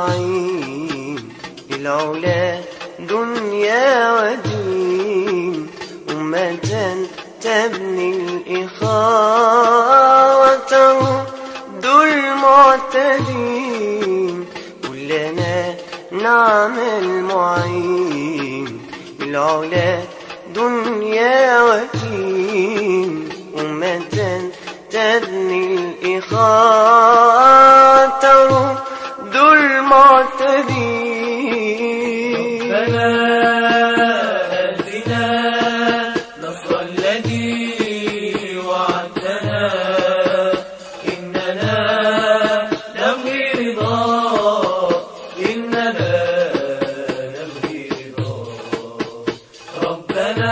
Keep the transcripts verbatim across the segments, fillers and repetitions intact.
المعين للعلا دنيا ودين، أمة تبني الإخاء وترد المعتدين، كلنا نعمل معين للعلا دنيا ودين، أمة تبني الإخاء ترد المعتدين. ربنا آتنا نصر الذي وعدتنا، إننا نبغي رضاك، إننا نبغي رضاك. ربنا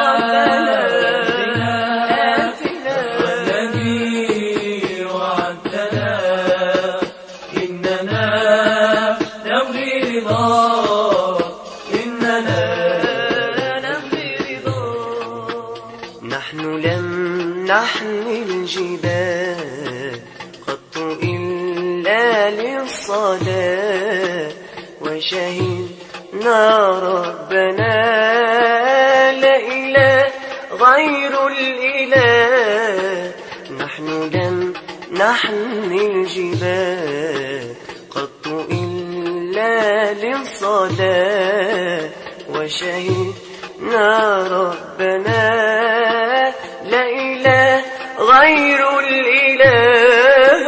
نحن لم نحمل الجبال قط إلا للصلاة، وشهدنا ربنا لا إله غير الإله. نحن لم نحمل الجبال قط إلا للصلاة، وشهدنا ربنا لا إله غير الإله.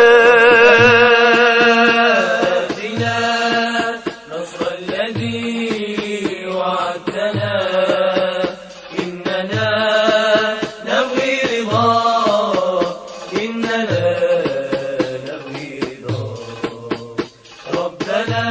آتنا نصر الذي وعدتنا، إننا نبغي رضاك، إننا نبغي رضاك. ربنا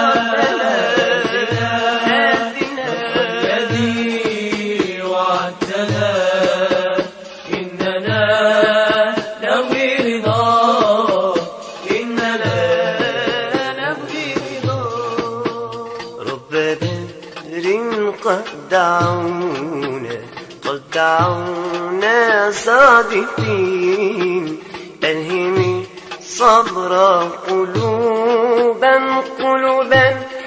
قد دعونا قد دعونا صادقين، ألهمي صبر قلوبا قلوبا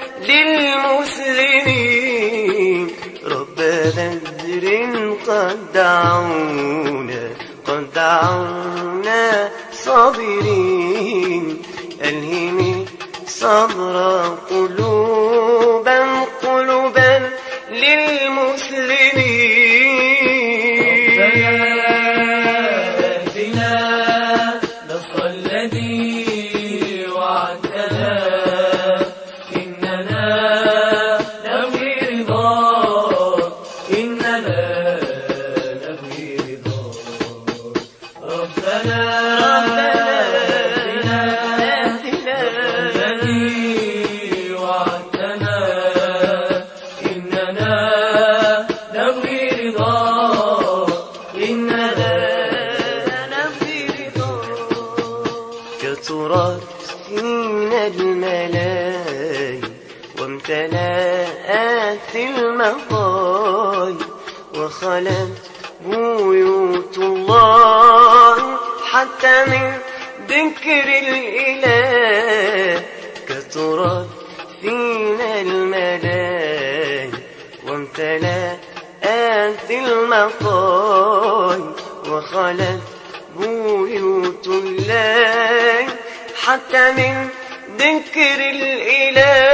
للمسلمين. رب بدر قد دعونا قد دعونا صابرين، ألهمي صبر قلوبا قلوبا للمسلمين. آتنا نصر الذي وعدتنا، إننا نبغي رضاك، إننا نبغي رضاك. ربنا كثرت فينا الملاي وامتلأت المطاي، وخلت بيوت الله حتى من ذكر الإله. كثرت فينا الملاي وامتلأت المطاي، وخلت بيوت الله حتى من ذكر الإله.